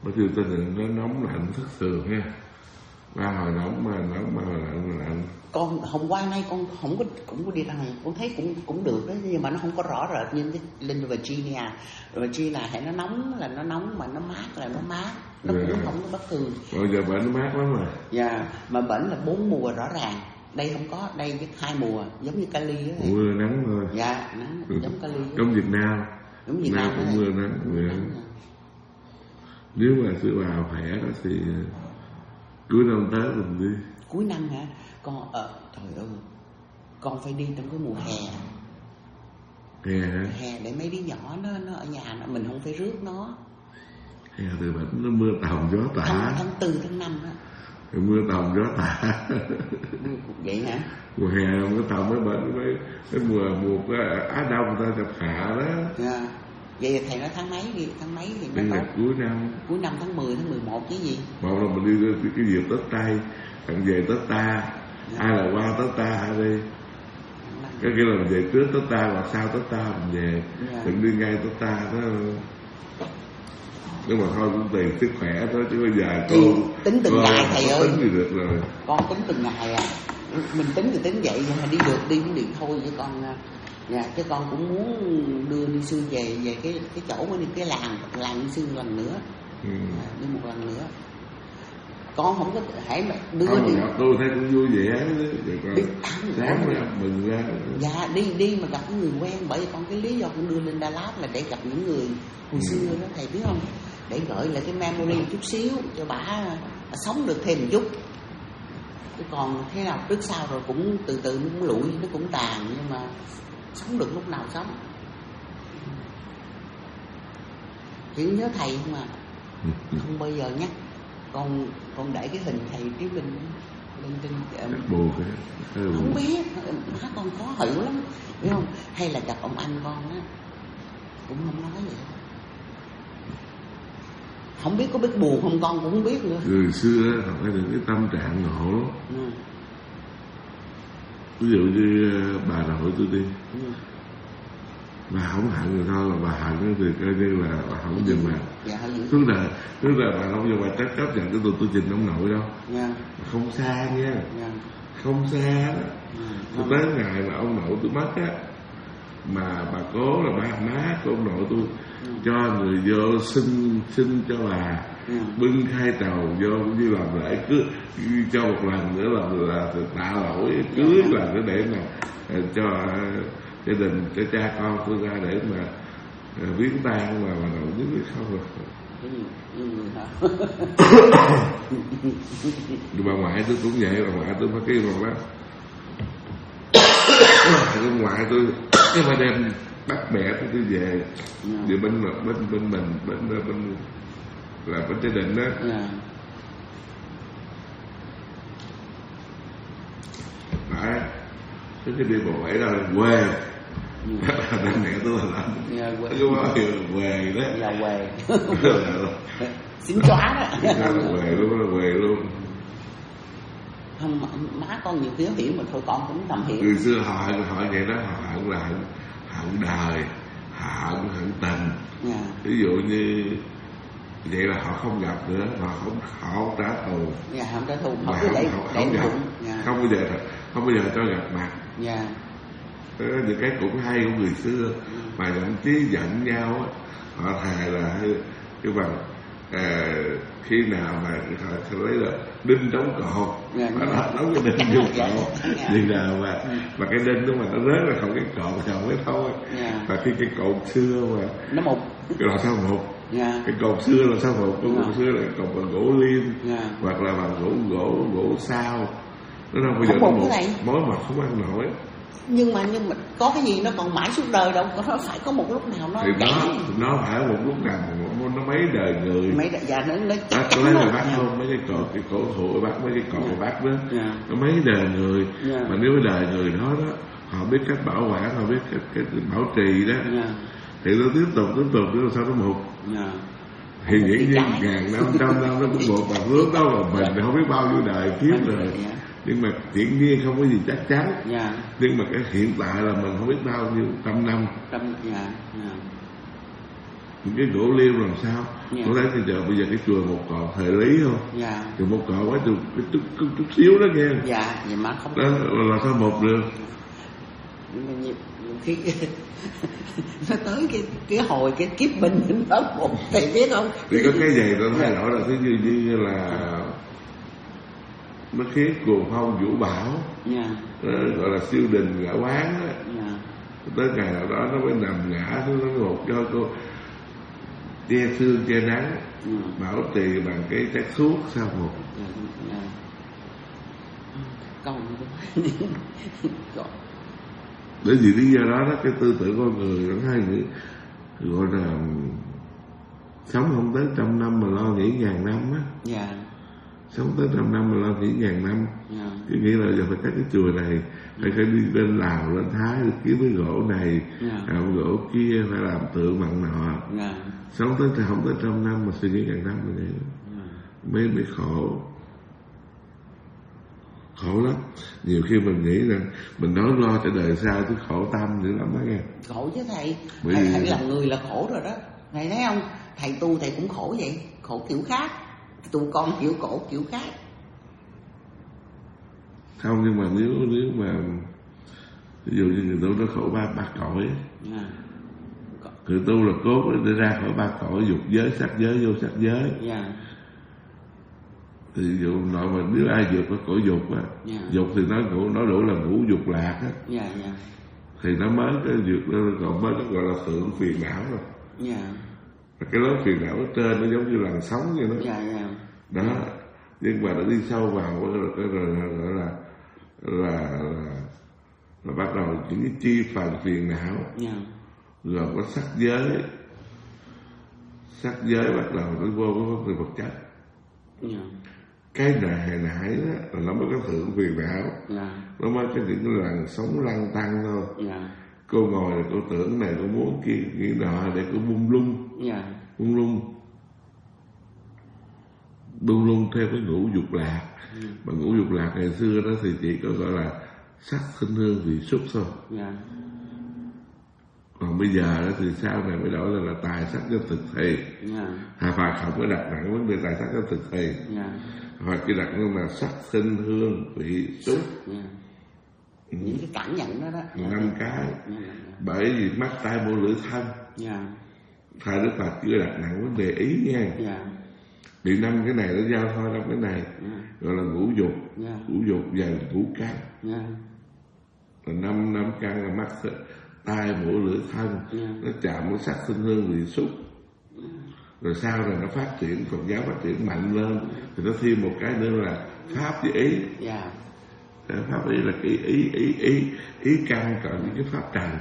Bởi vì ta đừng nó nóng lạnh thất thường ha. Ba hồi nóng mà hồi lạnh. Con hôm qua nay con cũng có đi ra, con thấy cũng được đó, nhưng mà nó không có rõ rệt như cái lên Virginia. Virginia là nó nóng là nó nóng, mà nó mát là nó mát, nó cũng không có bất thường. Bây giờ bệnh nó mát lắm rồi. Dạ, mà bệnh là 4 mùa rõ ràng. Đây không có, đây với 2 mùa giống như Cali á. Mưa nắng thôi. Dạ, nắng giống Cali. Giống Việt Nam. Giống Việt Nam cũng mưa nắng. Nếu mà sư bà khỏe đó thì cuối năm tới mình đi. Cuối năm hả? Con trời ơi, con phải đi trong cái mùa hè. Hè hả? Hè để mấy đứa nhỏ nó ở nhà nó, mình không phải rước nó. Hè thì bệnh nó mưa tầm gió tả. Tháng 4, tháng 5 á. Mưa tầm gió tả. Vậy hả? Mùa hè mưa tầm mới bệnh, cái mùa Á Đông người ta chập hạ đó. Dạ. Vậy thầy nói tháng mấy đi, tháng mấy thì nó tốt. Cuối năm. Cuối năm tháng 10, tháng 11 chứ gì? Một là mình đi cái dịp Tết Tây, thằng về Tết Ta. Dạ. Ai là qua Tết Ta hả đi? Cái kia là mình về trước Tết Ta hoặc sau Tết Ta mình về. Dạ. Đừng đi ngay Tết Ta đó. Nhưng mà thôi cũng tùy sức khỏe thôi, chứ bây giờ tính từng ngày thầy ơi. Tính gì được rồi. Con tính từng ngày à. Mình tính thì tính vậy, nhưng mà đi được đi cũng được thôi, chứ con dạ, chứ con cũng muốn đưa Ni Sư về cái chỗ mới đi, cái làng Ni Sư lần nữa. Đi một lần nữa. Con không có hãy mà đưa không, đi. Tôi thấy cũng vui vẻ đấy. Sáng ra mừng ra. Dạ, đi mà gặp những người quen, bởi vì con cái lý do con đưa lên Đà Lạt là để gặp những người hồi xưa đó, thầy biết không? Để gợi lại cái memory một chút xíu cho bà sống được thêm một chút. Chứ còn thế nào trước sau rồi cũng từ từ nó cũng lụi, nó cũng tàn, nhưng mà sống được lúc nào sống. Chỉ nhớ thầy không à. Không bao giờ nhắc. Con để cái hình thầy Trí Linh lên trên buồn không biết, má con khó hiểu lắm, biết không? Hay là gặp ông anh con á cũng không nói vậy. Không biết có biết buồn không con cũng không biết nữa. Người xưa họ phải được cái tâm trạng ngộ lắm. Ví dụ như bà nội tôi đi, bà không hận người thôi, mà bà hận thì coi như là bà không dừng mà. Dạ, tức là bà không dừng mà chấp nhận cái tôi trình ông nội đâu. Dạ. Không xa nha. Dạ. Không xa đó. Tôi tới ngày mà ông nội tôi mất á, mà bà cố là ba má của ông nội tôi cho người vô xin cho bà, bưng khai trầu vô cũng như làm lễ cưới, cho một lần nữa là tạ lỗi cưới lần nữa để mà cho gia đình, cho cha con tôi ra để mà viếng tang, mà bà nội nhất không rồi. Bà ngoại tôi cũng vậy, bà ngoại tôi phải kêu bà bác. Ông ngoại tôi cái mà đem bắt mẹ tôi về, về bên mình là bên gia đình đó. Phải cái đi bộ bảy ra là quê. Mẹ tôi là làm cái báo hiệu là quê đó. Là quê. Xính chóa đó. Là quê luôn. Không, má con nhiều khi hiểu mà thôi con cũng tầm hiểu. Người xưa họ vậy đó, họ hận là hận đời, hận tình. Ví dụ như vậy là họ không gặp nữa, họ không trả thù. Dạ, không trả thù, họ cứ để gặp, không bao giờ cho gặp mặt. Dạ. Những cái cũng hay của người xưa, mà thậm chí giận nhau á, họ thề là cái bằng khi nào mà họ lấy là đinh đóng cột, mà nó đóng cái đinh vô cột, vì nào mà cái đinh đó mà nó rớt ra khỏi cái cột rồi mới thôi. Và khi cái cột xưa mà nó mục, cái là sao mục, cái cột xưa là sao mục, cái cột xưa là cột bằng gỗ lim, hoặc là bằng gỗ sao, nó đâu bao giờ nó mục, mối mà không ăn nổi. Nhưng mà có cái gì nó còn mãi suốt đời đâu, nó phải có một lúc nào nó thì nó phải một lúc nào nó mấy đời người, dạ nó chắc chắn lấy bác không, mấy cái cổ thụ bác, mấy cái cột bác đó, nó mấy đời người. Mà nếu cái đời người đó họ biết cách bảo quản, họ biết cách bảo trì đó, thì nó tiếp tục nó sao nó mục. Thì dĩ nhiên ngàn năm, trăm năm nó cũng một bằng nước đó, mà mình không biết bao nhiêu đời kiếp rồi. Nhưng mà hiển nhiên không có gì chắc chắn. Nhưng mà cái hiện tại là mình không biết bao nhiêu trăm năm. Những cái gỗ liêu làm sao Có thấy bây giờ cái chùa Một Cột thời Lý không? Dạ. Chùa Một Cột quá chút xíu đó nghe. Dạ, vậy mà không. Đó là sao một được. Nhiều khi nó tới cái hồi cái kiếp bình nó một, thầy biết không? Thì có cái gì nó thay đổi là thứ như là nó khiến cuồng phong vũ bão. Gọi là siêu đình ngã quán đó. Tới ngày nào đó nó mới nằm ngã xuống, nó ngột cho cô che sương che nắng, bảo trì bằng cái chất thuốc sao một. Bởi vì lý do đó cái tư tưởng con người nó hay nghĩ gọi là sống không tới 100 năm mà lo nghĩ 1000 năm á. Sống tới 100 năm mà lo nghĩ 1000 năm. Cứ nghĩ là giờ phải cắt cái chùa này, phải đi lên Lào, lên Thái, kiếm cái gỗ này, làm gỗ kia, phải làm tượng bằng nọ. Sống tới không tới 100 năm mà suy nghĩ 1000 năm là vậy. Mới khổ. Khổ lắm. Nhiều khi mình nghĩ rằng mình nói lo cho đời sau chứ khổ tâm dữ lắm đó nghe. Khổ chứ thầy. Thầy làm người là khổ rồi đó. Thầy thấy không? Thầy tu thầy cũng khổ vậy. Khổ kiểu khác. Tụi con kiểu khổ kiểu khác. Không, nhưng mà nếu mà ví dụ như người tu nó khổ ba cõi. Người tu là cốt để ra khỏi ba cõi, dục giới, sắc giới, vô sắc giới. Thì ví dụ nội mà nếu ai vượt qua cõi dục á, dục thì nó đủ là ngũ dục lạc á. Thì nó mới cái vượt lên, còn mới nó gọi là thượng phiền não rồi. Cái lớp phiền não ở trên nó giống như làn sóng vậy đó. Đó, nhưng mà nó đi sâu vào gọi là bắt đầu những cái chi phần phiền não. Rồi có sắc giới bắt đầu nó vô cái vấn đề vật chất. Cái nãy đó là nó mới có thượng phiền não. Nó mới có những cái làn sóng lăn tăng thôi. Cô ngồi là cô tưởng này, cô muốn kia, nghĩ nọ để cô bung lung theo cái ngũ dục lạc. Mà ngũ dục lạc ngày xưa đó thì chỉ có gọi là sắc sinh hương vị xúc thôi. Còn bây giờ đó thì sau này mới đổi là tài sắc cho thực thi. Hoặc không có đặt nặng vấn đề tài sắc cho thực thi. Hoặc chỉ đặt luôn là sắc sinh hương vị xúc. Những cái cảm nhận đó đó. 5 cái. Bởi vì mắt tai mũi lưỡi thân. Thầy Đức Phật chưa đặt nặng vấn đề ý nha. Vì 5 cái này nó giao thoa 5 cái này. Gọi là ngũ dục. Ngũ dục và ngũ căn. Là 5 căn là mắt tai mũi lưỡi thân. Nó chạm với sắc sinh hương vị xúc. Rồi sau này nó phát triển, Phật giáo phát triển mạnh lên thì nó thêm một cái nữa là pháp với ý. Pháp ý là cái ý căn còn những cái pháp trần.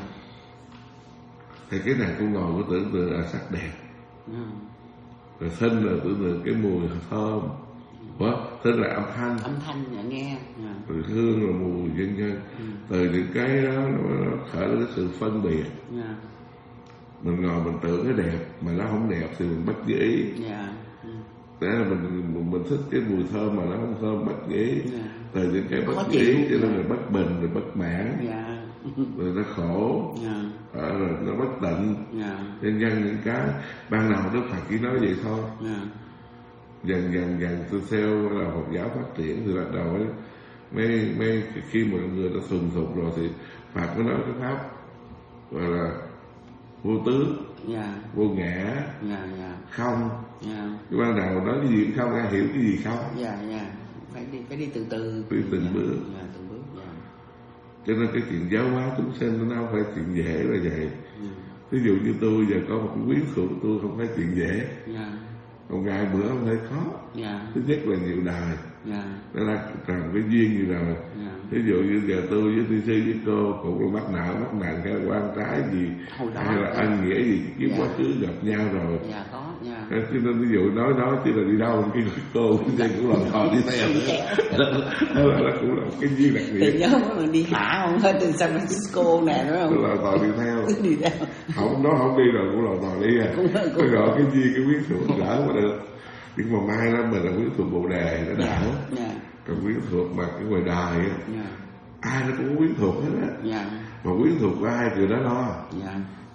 Thì cái này cô ngồi cô tưởng tượng là sắc đẹp. Rồi thân là tưởng tượng cái mùi thơm. Thân là âm thanh nghe. Rồi hương là mùi vân. Từ những cái đó nó khởi lên cái sự phân biệt. Mình ngồi mình tưởng cái đẹp mà nó không đẹp thì mình bất với ý. Thế là mình thích cái mùi thơm mà nó không thơm, bất với ý. Từ những cái bất với ý cho nên là bất bình, rồi bất mãn. Rồi nó khổ. Rồi nó bất tịnh. Nhân những cái ban đầu Đức Phật chỉ nói vậy thôi. Dần tôi theo là Phật giáo phát triển thì bắt đầu mấy khi mọi người đã thuần thục rồi thì Phật mới nói cái pháp gọi là vô tướng, vô ngã, không. Cái ban đầu nói cái gì cũng không, ai hiểu cái gì không. Phải đi từ từ. Đi từng bước. Cho nên cái chuyện giáo hóa chúng sinh nó không phải chuyện dễ là vậy. Ví dụ như tôi giờ có một cái quyến thuộc tôi không phải chuyện dễ. Còn ngày bữa không thấy khó. Thứ nhất là nhiều đời. Nó đã tròn cái duyên gì rồi. Ví dụ như giờ tôi với TC với cô cũng là mắc nặng cái quan trái gì hay là ân nghĩa gì kiếm quá khứ gặp nhau rồi. Cho nên ví dụ nói chứ là đi đâu cái cô cũng lò thò đi theo. Đó cũng là một cái duyên đặc biệt. Nhớ mình đi thả không hết từ San Francisco nè đúng không? Lò thò đi theo. Không đi rồi cũng lò thò đi à. Cái gọi cái duyên cái quyến thuộc gỡ mà được. Nhưng mà mai đó mình là quyến thuộc Bồ Đề nó đảo. Còn quyến thuộc mà cái ngoài đời ai nó cũng quyến thuộc hết á. Mà quyến thuộc của ai người đó lo.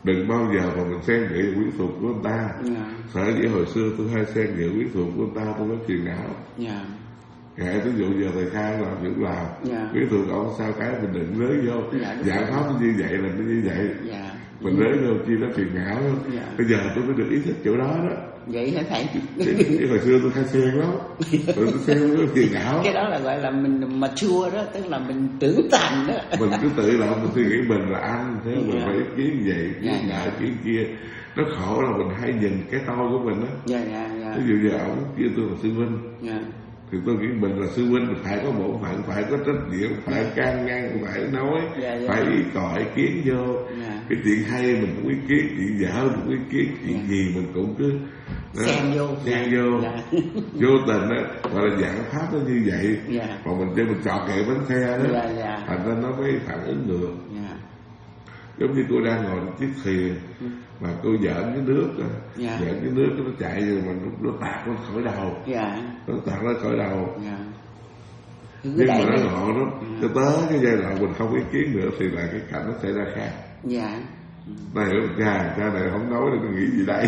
đừng bao giờ mà mình xen nghĩ quyến thuộc của người ta. Sở dĩ hồi xưa tôi hay xen nghĩ quyến thuộc của người ta, tôi có phiền não. Kệ, ví dụ giờ thầy Khang làm việc làm, quyến thuộc ông sao cái mình đừng nới vô. Giải pháp nó như vậy là nó như vậy. Mình nới vô chi nó phiền não. Bây giờ tôi mới được ý thức chỗ đó đó. Vậy hả thầy? Hồi xưa tôi hay xen lắm. Tôi xen nó phiền não. Cái đó là gọi là mình mature đó, tức là mình trưởng thành đó. Mình cứ tự làm, mình suy nghĩ mình là anh, thế mình phải kiến vậy, kiến nợ, kiến kia. Nó khổ là mình hay nhìn cái tôi của mình đó. Ví dụ giờ ổng kia tôi là sư huynh, thì tôi nghĩ mình là sư huynh, phải có bổn phận, phải có trách nhiệm, phải can ngăn, phải nói, phải ý cọ ý kiến vô. Cái chuyện hay mình cũng ý kiến, chuyện dở mình cũng ý kiến, chuyện gì mình cũng cứ xen vô. Vô tình á, gọi là dạng pháp nó như vậy. Mà mình cho mình chọn kệ bánh xe đó, thành ra nó mới phản ứng được. Giống như cô đang ngồi chiếc thuyền mà cô giỡn cái nước đó, giỡn cái nước nó chạy rồi mà nó tạt nó khỏi đầu, nó tạt nó khỏi đầu. Nhưng mà nó ngộ lắm, cho tới cái giai đoạn mình không ý kiến nữa thì là cái cảnh nó xảy ra khác. Này cha này không nói được, nghĩ gì đây?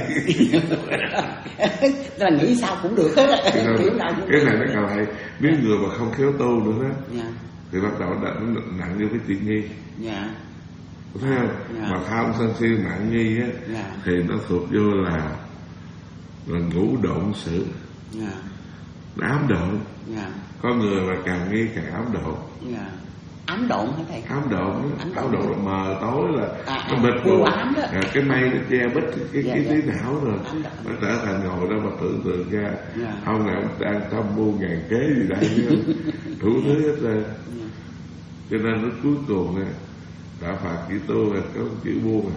Là nghĩ sao cũng được hết. Cái này nó còn lại, nếu người mà không khéo tu nữa đó, thì bắt đầu nó nặng vô cái chuyện nghi. Thấy không? Mà tham sân si mạng nghi á, thì nó thuộc vô là ngũ độn sự, ám độn. Có người mà càng nghi càng ám độn. Ám độn hả thầy? Ám độn là mờ tối, là nó bịt vô cái mây nó che bít cái trí não rồi, nó trở thành ngồi đó mà tưởng tượng ra ông nào đang thâm mưu ngàn kế gì đây, đủ thứ hết rồi. Cho nên nó cuối cùng nè, đạo Phật chữ tu là có chữ buông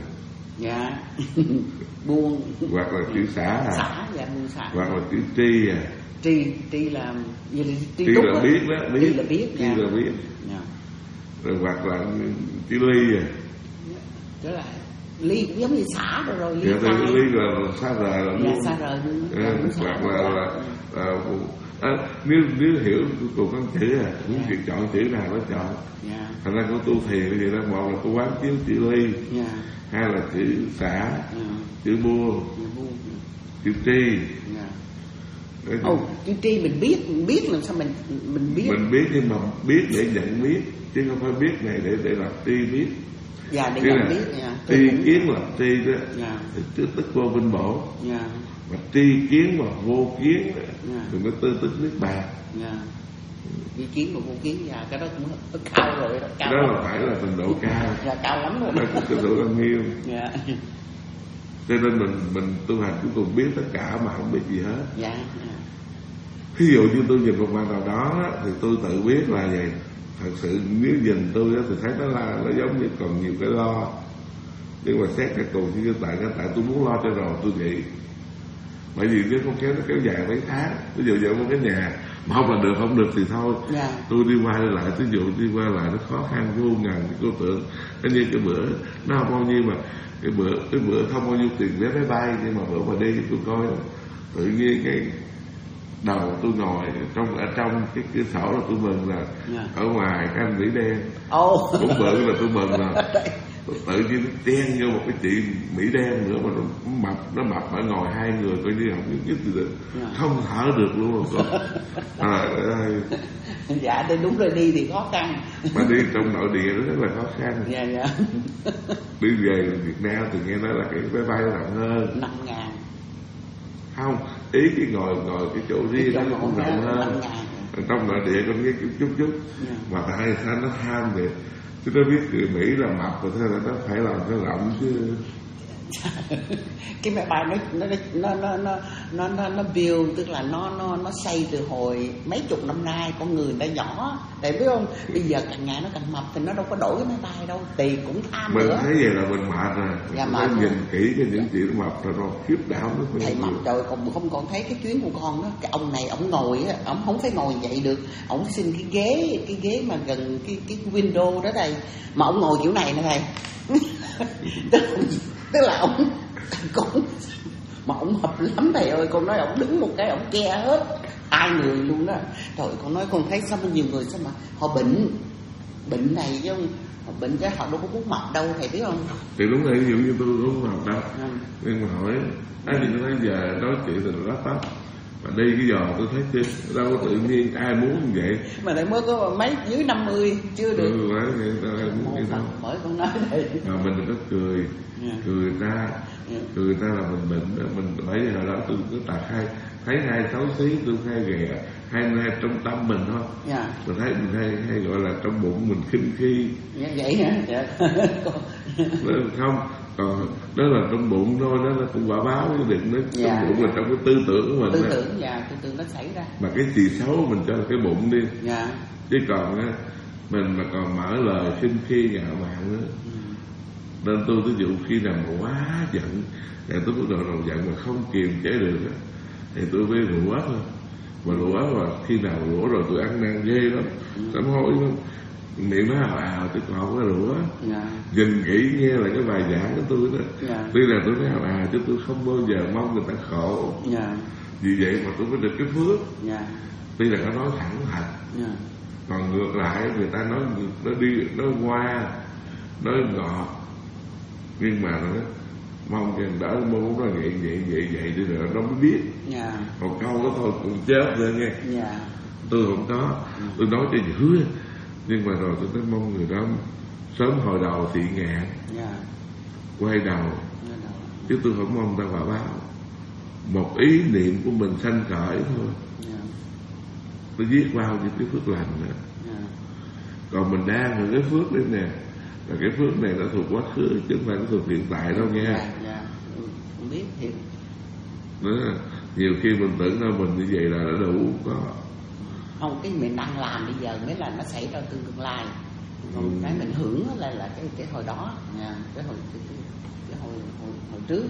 buông, hoặc là chữ xả buông xả, hoặc là chữ tri tri là tri là biết đó, tri là biết. Rồi hoặc là chữ ly đó là ly cũng giống như xả rồi ly là xa rời là buông. Hoặc là nếu hiểu cùng con chữ muốn chuyện chọn chữ nào nó chọn. Thành ra của tu thiền thì đó, một là tu quán chiếu chữ ly, hai là chữ xả, chữ buông, chữ tri. Chữ tri mình biết làm sao mình biết? Mình biết nhưng mà biết để nhận biết, chứ không phải biết này để làm tri biết. Để nhận biết. Tri kiến là tri đó, thì tức vô vinh bổ. Mà tri kiến mà vô kiến thì nó tức niết bàn. Tri kiến mà vô kiến, cái đó cũng cao rồi đó. Đó là phải là trình độ cao. Cao lắm rồi. Đó là trình độ cao nghiêm. Cho nên mình tu hành cuối cùng biết tất cả mà không biết gì hết. Ví dụ như tôi nhìn một mặt nào đó thì tôi tự biết là vậy. Thật sự nếu nhìn tôi thì thấy nó giống như còn nhiều cái lo. Nhưng mà xét cái cùng như tại tôi muốn lo cho rồi tôi nghĩ. Bởi vì nếu không kéo nó kéo dài mấy tháng. Ví dụ như một cái nhà mà không được thì thôi. Tôi đi qua lại, ví dụ đi qua lại nó khó khăn vô ngần. Cô tưởng như cái bữa nó không bao nhiêu mà cái bữa không bao nhiêu tiền vé máy bay, nhưng mà bữa mà đi tôi coi tự nhiên cái đầu tôi ngồi ở trong cái cửa sổ là tôi mừng là ở ngoài cái anh Mỹ đen cũng bự là tôi mừng là tự nhiên nó đen vô một cái chị Mỹ đen nữa mà nó mập ở ngồi hai người coi như không biết gì được, không thở được luôn rồi. Dạ thì đúng rồi, đi thì khó khăn, mà đi trong nội địa nó rất là khó khăn. Đi về Việt Nam thì nghe nói là cái máy bay nó rộng hơn 5.000. Không, ý cái ngồi cái chỗ riêng nó cũng rộng hơn. Trong nội địa con nghe chút mà tại sao nó ham vậy? Chứ nó biết người Mỹ là mập rồi, thế là nó phải làm cho rộng chứ. Cái máy bay nó build, tức là nó xây từ hồi mấy chục năm nay, con người đã nhỏ, tại biết không? Bây giờ càng ngày nó càng mập thì nó đâu có đổi cái máy bay đâu, tiền cũng tham mình nữa. Mình thấy vậy là mình mệt rồi. Mình nhìn kỹ cái những chuyện mập rồi nó khiếp đảo nó. Thầy mập trời, không còn thấy cái chuyến của con đó, cái ông này ông ngồi á, ông không phải ngồi vậy được, ông xin cái ghế mà gần cái window đó thầy, mà ông ngồi kiểu này nè thầy. Tức là ông cũng mà ông mập lắm thầy ơi, con nói ông đứng một cái ông che hết ai người luôn đó. Trời, con nói con thấy sao mà nhiều người sao mà họ bệnh này chứ không, bệnh chứ họ đâu có muốn mập đâu thầy biết không? Thì đúng rồi, ví dụ như tôi cũng mập đâu. Nhưng mà hỏi thì nó nói giờ nói chuyện thì nó tóc mà đi cái giò tôi thấy chứ đâu có tự nhiên ai muốn như vậy. Mà lại mới có mấy dưới 50 chưa được. Bởi con nói đây. Mà mình đừng có cười, cười ra là mình bệnh đó. Mình bởi vì hồi đó tôi cứ thấy hai xấu xí tôi hay ghẻ hay trong tâm mình thôi. Mình thấy mình hay gọi là trong bụng mình khinh khi. Vậy hả? Không, còn đó là trong bụng thôi, đó là cũng quả báo chứ đừng nói trong bụng là trong cái tư tưởng của mình. Tư tưởng nó xảy ra. Mà cái gì xấu mình cho là cái bụng đi. Chứ còn á mình mà còn mở lời khinh khi ngạo mạn nữa. Nên tôi ví dụ khi nào mà quá giận thì tôi có độ giận mà không kiềm chế được á thì tôi mới rủa thôi. Mà rủa mà khi nào rủa rồi tôi ăn năn ghê lắm, sám hối lắm, miệng nó ào chứ còn không có rủa. Nhìn kỹ nghe là cái bài giảng của tôi đó. Tuy là tôi nói chứ tôi không bao giờ mong người ta khổ. Vì vậy mà tôi mới được cái phước. Tuy là nó nói thẳng thật. Còn ngược lại người ta nói ngoa, nói ngọt, nhưng mà nó mong cho đỡ muốn nói vậy đi rồi nó mới biết. Một câu đó thôi cũng chết rồi nghe. Tôi không có, tôi nói cho dữ, nhưng mà rồi tôi nói mong người đó sớm hồi đầu thị ngạn, quay đầu, chứ tôi không mong ta quả báo. Một ý niệm của mình sanh khởi thôi, tôi viết vào những cái phước lành nữa. Còn mình đang hưởng cái phước đấy nè, là cái phước này nó thuộc quá khứ chứ không phải nó thuộc hiện tại đâu nghe. Không biết thiệt. Đó, nhiều khi mình tưởng đâu mình như vậy là đã đủ có. Không, cái mình đang làm bây giờ mới là nó xảy ra tương lai. Còn cái mình hưởng là cái hồi đó nha, cái hồi trước.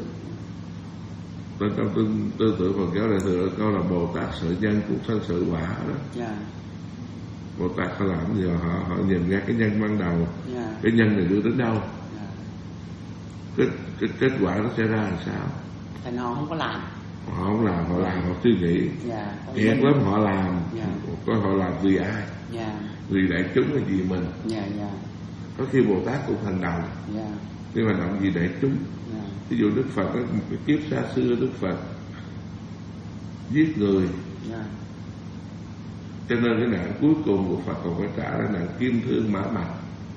Trong tư tưởng Phật giáo đại thừa câu là Bồ Tát sự nhân cũng sanh sự quả đó. Bồ Tát họ làm gì họ nhìn ra cái nhân ban đầu, cái nhân này đưa đến đâu, cái kết quả nó sẽ ra làm sao. Thành họ không có làm. Họ không làm, họ làm, họ suy nghĩ. Thiệt lắm họ làm. Có họ làm vì ai? Vì đại chúng hay vì mình? Có khi Bồ Tát cũng hành động, nhưng mà động vì đại chúng. Ví dụ Đức Phật có một cái kiếp xa xưa, Đức Phật giết người, cho nên cái nạn cuối cùng của Phật còn phải trả là nạn kim thương mã mạch,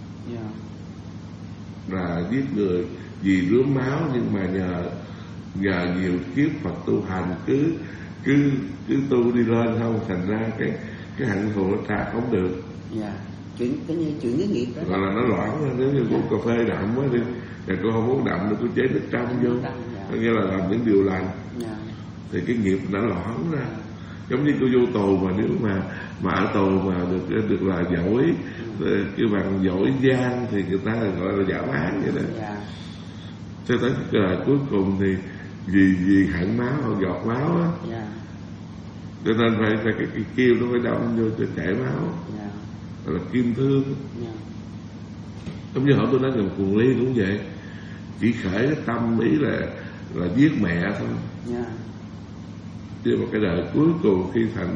là giết người vì rướm máu. Nhưng mà nhờ nhiều kiếp Phật tu hành cứ tu đi lên không, thành ra cái hạnh thù nó trả không được. Chuyện cái nghiệp đó gọi là nó loãng. Nếu như uống cà phê đậm quá đi, thì cô không uống đậm nữa, cô chế nước trong vô, nghĩa là làm những điều lành, thì cái nghiệp đã loãng ra. Giống như cô vô tù mà nếu mà ở tù mà được là giỏi, cái bằng giỏi gian thì người ta gọi là giả bán vậy đó. Cho tới cái cuối cùng thì vì hận máu hoặc giọt máu á, cho nên phải cái kêu nó phải đâm vô cho chảy máu, gọi là kim thương. Giống như họ tôi nói rằng Cuồng Liên cũng vậy, chỉ khởi cái tâm ý là giết mẹ thôi. Chứ mà cái đời cuối cùng khi thành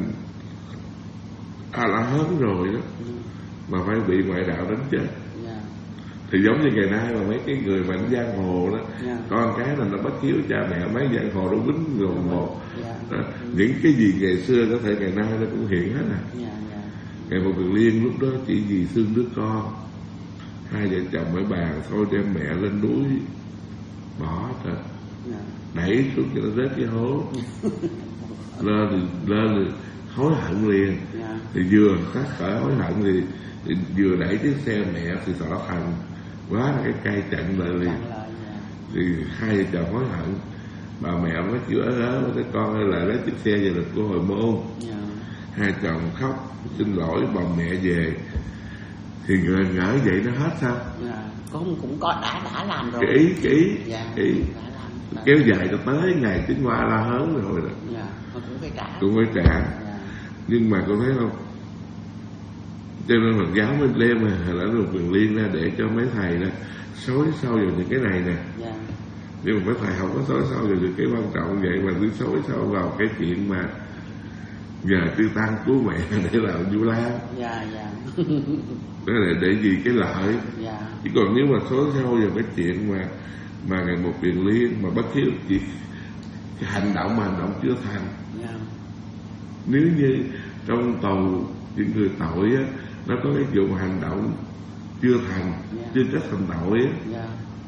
A-la-hán rồi đó, mà phải bị ngoại đạo đánh chết. Thì giống như ngày nay mà mấy cái người mạnh giang hồ đó, con cái là nó bắt chiếu cha mẹ, mấy giang hồ nó quýnh gồm một. Những cái gì ngày xưa có thể ngày nay nó cũng hiện hết à. Ngày một Cuồng Liên lúc đó chỉ vì thương đứa con, hai vợ chồng mới bàn thôi đem mẹ lên núi bỏ thôi, đẩy xuống cho nó rớt cái hố. lên thì hối hận liền. Thì vừa phát khởi hối hận thì vừa đẩy chiếc xe mẹ thì tỏ thành quá là cái cây chặn lại liền. Thì hai vợ chồng hối hận, bà mẹ mới chịu với cái con ơi lại lấy chiếc xe về được của Hồi Môn. Hai chồng khóc xin lỗi bà mẹ về, thì ngỡ vậy nó hết sao? Cũng có đã làm rồi. Cái ý kéo dài cho tới ngày Tiến Hoa La Hớn rồi đó. Cũng phải trả. Nhưng mà cô thấy không, cho nên Phật giáo mới đem là được Cuồng Liên ra để cho mấy thầy đó xối sâu vào những cái này nè. Nhưng mà mấy thầy không có xối sâu vào những cái quan trọng vậy, mà cứ xối sâu vào cái chuyện mà nhờ Chư Tăng cứu mẹ để làm Vu Lan. Dạ. Đó là để vì cái lợi. Dạ. Chứ còn nếu mà số sâu vào cái chuyện mà ngày một Quyền Liên mà bất hiếu chỉ cái hành động mà hành động chưa thành. Dạ. Nếu như trong tù những người tội á, nó có cái vụ hành động chưa thành, chưa trách thành tội á. Dạ.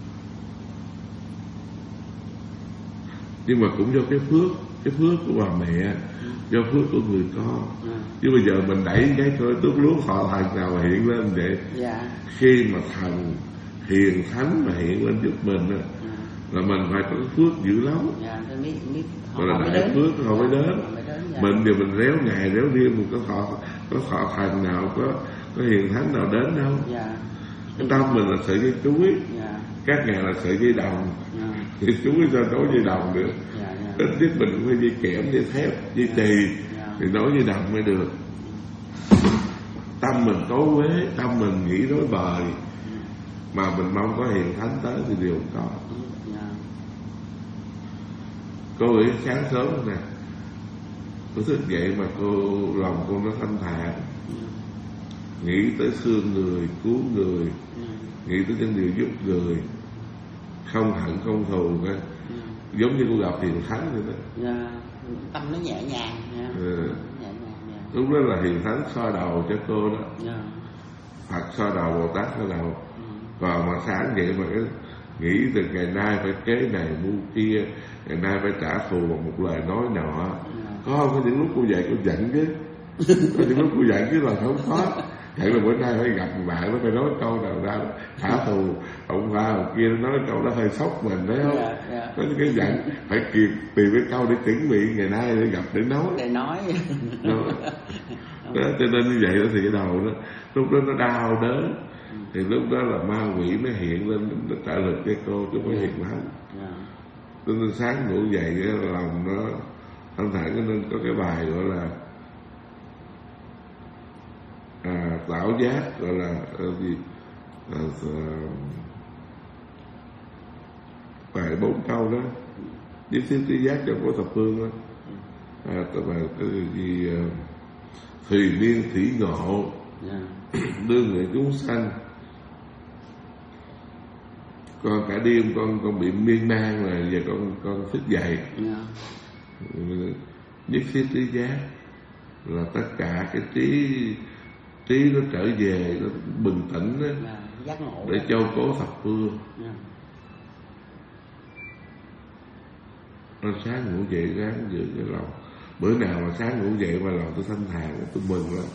Nhưng mà cũng do cái phước của bà mẹ, do phước của người con. Chứ bây giờ mình đẩy cái thôi tốt lúc họ thần nào hiện lên vậy. Khi mà thần hiền thánh mà hiện lên giúp mình là mình phải có phước dữ lắm. Gọi là đại phước họ mới đến. Mình giờ mình réo ngày réo đêm, mình có thọ thần nào, có hiền thánh nào đến đâu. Cái tâm mình là sợi dây chuối, các ngài là sợi dây đồng. Thì chuối sao nối dây đồng được? Ít nhất mình cũng phải dây kẽm, dây thép, dây trì thì nối dây đồng mới được. Tâm mình cấu quế, tâm mình nghĩ rối bời, mà mình mong có hiền thánh tới thì điều không có. Cô nghĩ sáng sớm nè, cô thức dậy mà lòng cô nó thanh thản, nghĩ tới thương người, cứu người, nghĩ tới những điều giúp người, không hận không thù nữa. Giống như cô gặp hiền thánh vậy đó. Tâm nó nhẹ nhàng. Lúc đó là hiền thánh soi đầu cho cô đó. Phật soi đầu, Bồ Tát soi đầu. Còn mà sáng vậy mà cái nghĩ từ ngày nay phải kế này mưu kia, ngày nay phải trả thù bằng một lời nói nọ. Có những lúc cô dạy cô giận chứ. Có những lúc cô giận chứ là không có. Vậy là bữa nay phải gặp bạn nó phải nói câu nào ra trả thù ông ba ông kia, nó nói câu đó hơi sốc mình đấy không? Có những cái giận phải tìm cái câu để chuẩn bị ngày nay để gặp để nói. Đó, cho nên như vậy đó thì cái đầu đó lúc đó nó đau đớn, thì lúc đó là ma quỷ nó hiện lên, nó trợ lực cho cô chứ không phải hiền thánh. Cho nên sáng ngủ dậy lòng nó thanh thản, cho nên có cái bài gọi là tạo giác, gọi là gì, bài 4 câu đó, với thiếu tí giác trong của thập phương đó. Bài cái gì thùy niên thủy ngộ, đưa người chúng sanh. Con cả đêm con bị miên man rồi, giờ con thức dậy. Nhất thiết trí giác là tất cả cái trí nó trở về, nó bừng tỉnh đó, để châu cố thập phương. Nó sáng ngủ dậy ráng giữ cái lòng. Bữa nào mà sáng ngủ dậy mà lòng tôi thanh thản, tôi mừng lắm.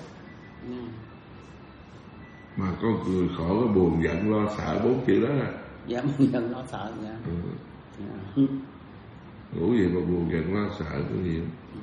Mà có cười khổ, có buồn giận lo sợ 4 chữ đó à. Buồn giận lo sợ. Ngủ dậy mà buồn giận lo sợ có nhiều.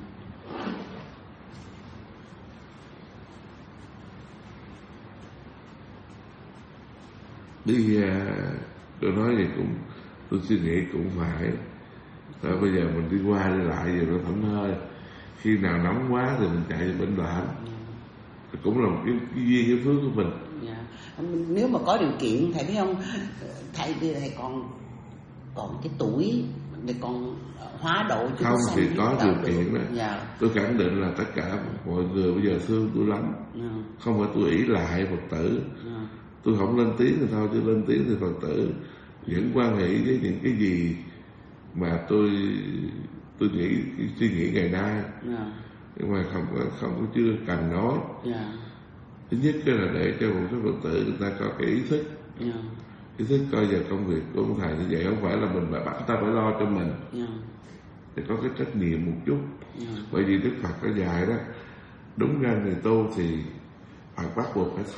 Đi tôi nói vậy cũng, tôi suy nghĩ cũng phải. Bây giờ mình đi qua đi lại giờ nó thảnh thơi. Khi nào nóng quá thì mình chạy về bên đoạn. Cũng là một cái duyên, cái phước của mình. Nếu mà có điều kiện thầy biết không, thầy bây giờ thầy còn cái tuổi để còn hóa độ cho không thì có điều kiện đó. Tôi khẳng định là tất cả mọi người bây giờ thương tôi lắm. Không phải tôi ỷ lại Phật tử. Tôi không lên tiếng thì thôi, chứ lên tiếng thì Phật tử vẫn quan hệ với những cái gì mà tôi nghĩ, suy nghĩ ngày nay. Nhưng mà không có chưa cần nói. Thứ nhất là để cho một số Phật tử người ta có cái ý thức. Ý thức coi giờ công việc của ông thầy như vậy không phải là mình phải bắt ta phải lo cho mình. Thì có cái trách nhiệm một chút. Bởi vì Đức Phật có dạy đó, đúng ra người tu thì Phật bắt buộc phải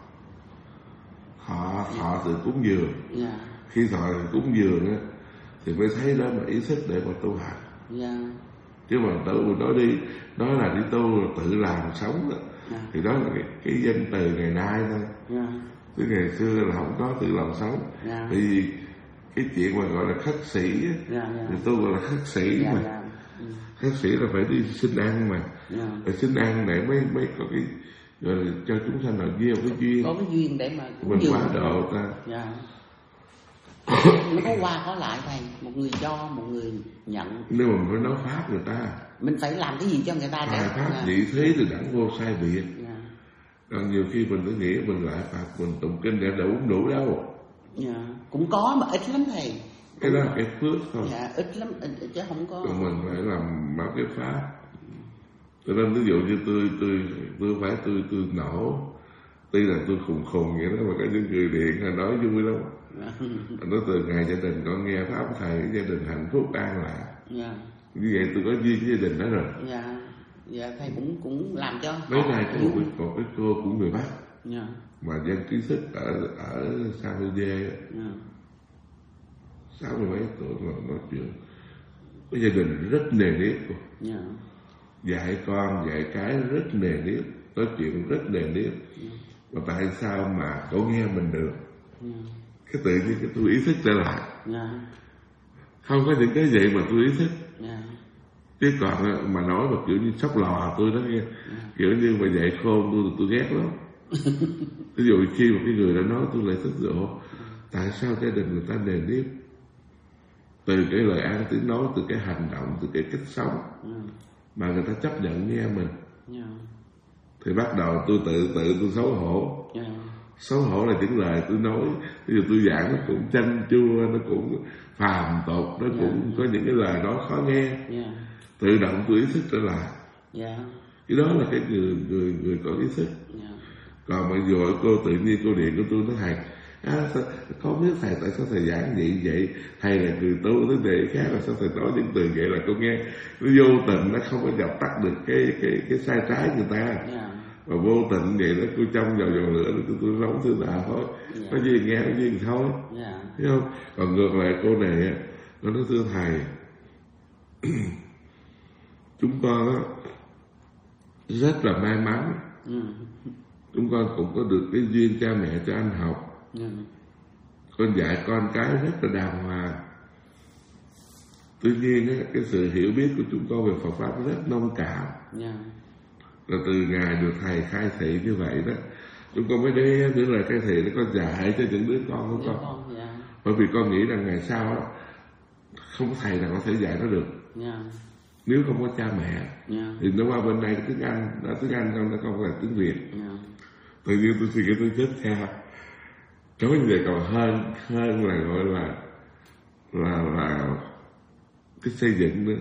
thọ sự cúng dường. Khi thọ sự cúng dường á thì mới thấy đó mà ý thức để mà tu hành. Chứ mà tự nói đi, nói là đi tu là tự làm sống đó. Thì đó là cái danh từ ngày nay thôi. Chứ ngày xưa là không có tự làm sống. Vì cái chuyện mà gọi là khất sĩ thì tôi gọi là khất sĩ mà. Khất sĩ là phải đi xin ăn mà. Phải xin ăn để mới có cái gọi là cho chúng sanh là gieo cái duyên. Có cái duyên để mà mình hóa độ ta. nó có qua có lại thầy, một người cho một người nhận. Nếu mà mình phải nói pháp người ta, mình phải làm cái gì cho người ta để pháp vị thế từ đẳng vô sai biệt. Còn nhiều khi mình cứ nghĩ mình lại Phật, mình tụng kinh để đủ đâu. Cũng có mà ít lắm thầy. Cái đó là cái phước thôi. Ít lắm, ít chứ không có. Còn mình phải làm mấy cái pháp. Cho nên ví dụ như tôi nổ, tuy là tôi khùng vậy đó, mà có những người điện là nói vui lắm. Nói từ ngày gia đình con nghe pháp thầy, gia đình hạnh phúc an lạc. Như vậy tôi có duyên với gia đình đó rồi. Dạ thầy cũng làm cho. Mấy nay có một cái cô của người Bắc, mà dân trí thức ở San Jose, 60 mấy tuổi mà nói chuyện, có gia đình rất nề nếp. Dạy con dạy cái rất nề nếp, nói chuyện rất nề nếp. Mà tại sao mà cậu nghe mình được? Cái tự nhiên cái tôi ý thức trở lại. Không có những cái vậy mà tôi ý thức. Chứ còn mà nói mà kiểu như sóc lò tôi đó nghe, kiểu như mà dạy khôn tôi ghét lắm. Ví dụ khi một cái người đã nói tôi lại thức rồi, tại sao gia đình người ta nề nếp? Từ cái lời ăn tiếng nói, từ cái hành động, từ cái cách sống mà người ta chấp nhận nghe mình. Thì bắt đầu tôi tôi xấu hổ. Xấu hổ là những lời tôi nói, ví dụ tôi giảng nó cũng chanh chua, nó cũng phàm tục, nó cũng có những cái lời nói khó nghe. Tự động tôi ý thức trở lại. Cái đó là cái người có ý thức. Còn mà dù cô tự nhiên cô điện của tôi nói thầy, con biết thầy tại sao thầy giảng vậy, thầy là người tu tới đề khác, là sao thầy nói những từ vậy là con nghe nó vô tình, nó không có dập tắt được cái sai trái người ta. Mà vô tình vậy đó, cô trong vào lửa tôi nóng thứ nào thôi. Có gì nghe có gì thôi. Thấy không? Còn ngược lại cô này nó nói thưa thầy, chúng con á rất là may mắn. Chúng con cũng có được cái duyên cha mẹ cho anh học. Con dạy con cái rất là đàng hoàng. Tuy nhiên á, cái sự hiểu biết của chúng con về Phật pháp rất nông cạn. Là từ ngày được thầy khai thị như vậy đó, chúng con mới đem những lời khai thị để con dạy cho những đứa con của con. Bởi vì con nghĩ rằng ngày sau đó, không có thầy nào có thể dạy nó được. Nếu không có cha mẹ thì nó qua bên đây tiếng Anh không, nó không phải tiếng Việt. Tự nhiên tôi suy nghĩ tôi chết cha, nói như vậy còn hơn là gọi là cái xây dựng nữa.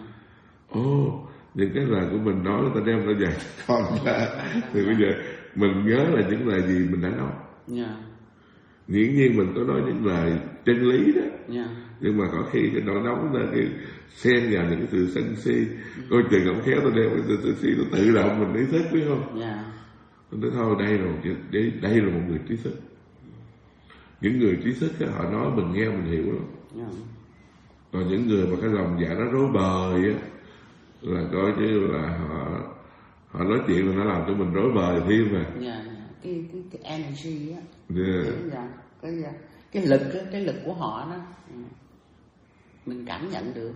Những cái lời của mình nói người ta đem ra dạy con ra. Thì bây giờ mình nhớ là những lời gì mình đã nói. Dĩ nhiên mình có nói những lời chân lý đó. Nhưng mà có khi cái nỗi nóng ra cái xen vào những cái sự sân si. Coi chừng không khéo tôi đem cái sự sân si nó tự động mình ý thức, biết không? Tôi nói thôi đây là một người trí thức. Những người trí thức đó, họ nói mình nghe mình hiểu lắm. Còn những người mà cái lòng dạ nó rối bời á, là coi như là họ nói chuyện là nó làm cho mình rối bời thêm mà. Cái energy á, cái lực của họ đó mình cảm nhận được.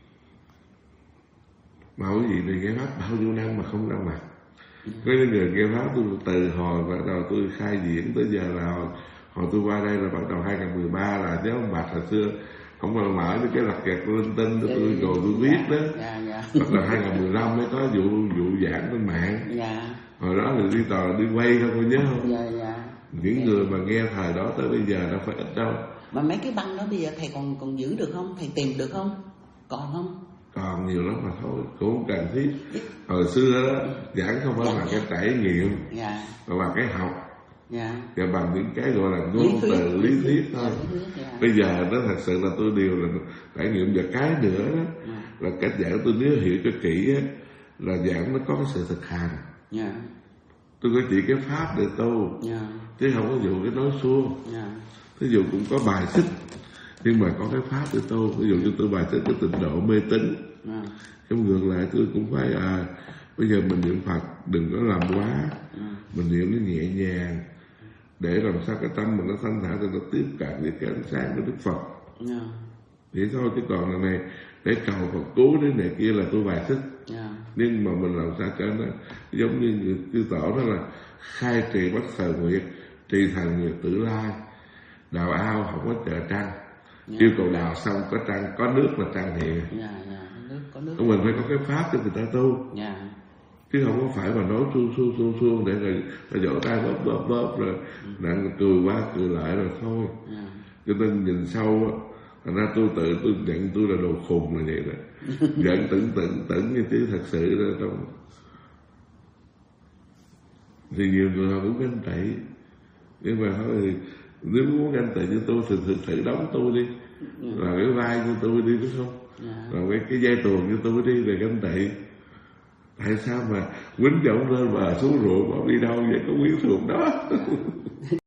Mà quý vị này nghe pháp bao nhiêu năm mà không ra mặt. Có những người nghe pháp tôi từ hồi bắt đầu tôi khai diễn tới giờ là hồi tôi qua đây là bắt đầu 2013 là chứ ông Bạch hồi xưa không mà mở những cái lặt kẹt linh tinh tôi rồi tôi viết đó. Bắt đầu 2015 mới có vụ giảng trên mạng. Hồi đó là đi toàn đi quay không, có nhớ không? Những người mà nghe thời đó tới bây giờ đâu phải ít đâu. Mà mấy cái băng đó bây giờ thầy còn giữ được không? Thầy tìm được không? Còn không? Còn nhiều lắm mà thôi, cũng không cần thiết. Hồi xưa đó giảng không phải bằng cái trải nghiệm, mà bằng cái học. Và bằng những cái gọi là ngôn từ lý thuyết thôi. Bây giờ đó thật sự là tôi đều là trải nghiệm. Và cái nữa đó là cách giảng tôi nếu hiểu cho kỹ á, là giảng nó có cái sự thực hành. Tôi có chỉ cái pháp để tu, chứ không có dụ cái nói suông. Ví dụ cũng có bài xích, nhưng mà có cái pháp để tu. Ví dụ như tôi bài xích cái tịnh độ mê tín. Trong ngược lại tôi cũng phải bây giờ mình niệm Phật đừng có làm quá. Mình niệm nó nhẹ nhàng, để làm sao cái tâm mình nó thanh thản, rồi nó tiếp cận với cái ánh sáng của Đức Phật. Vậy thôi, chứ còn là này để cầu Phật cứu đến này kia là tôi bài xích. Nhưng mà mình làm sao cho nó giống như người chư tổ đó là khai trì bất thời nguyệt, trì thành nguyệt tử lai, đào ao không có chợ trăng. Yêu cầu đào xong có trăng, có nước là trăng hiện. Có nước. Mình phải có cái pháp cho người ta tu. Chứ không có phải mà nói suông để rồi vỗ tay bóp rồi nặng cười qua cười lại rồi thôi. Cho nên nhìn sâu á, thành ra tôi nhận tôi là đồ khùng là vậy đó. Giận tưởng như chứ thật sự là trong thì nhiều người họ cũng ganh tị, nhưng mà hỏi thì nếu muốn ganh tị cho tôi thì thử đóng tôi đi, là cái vai cho tôi đi, đúng không? Rồi cái dây tuồng cho tôi đi rồi ganh tị. Tại sao mà quýnh giọng lên mà xuống ruộng, bảo đi đâu vậy, có quyến thuộc đó.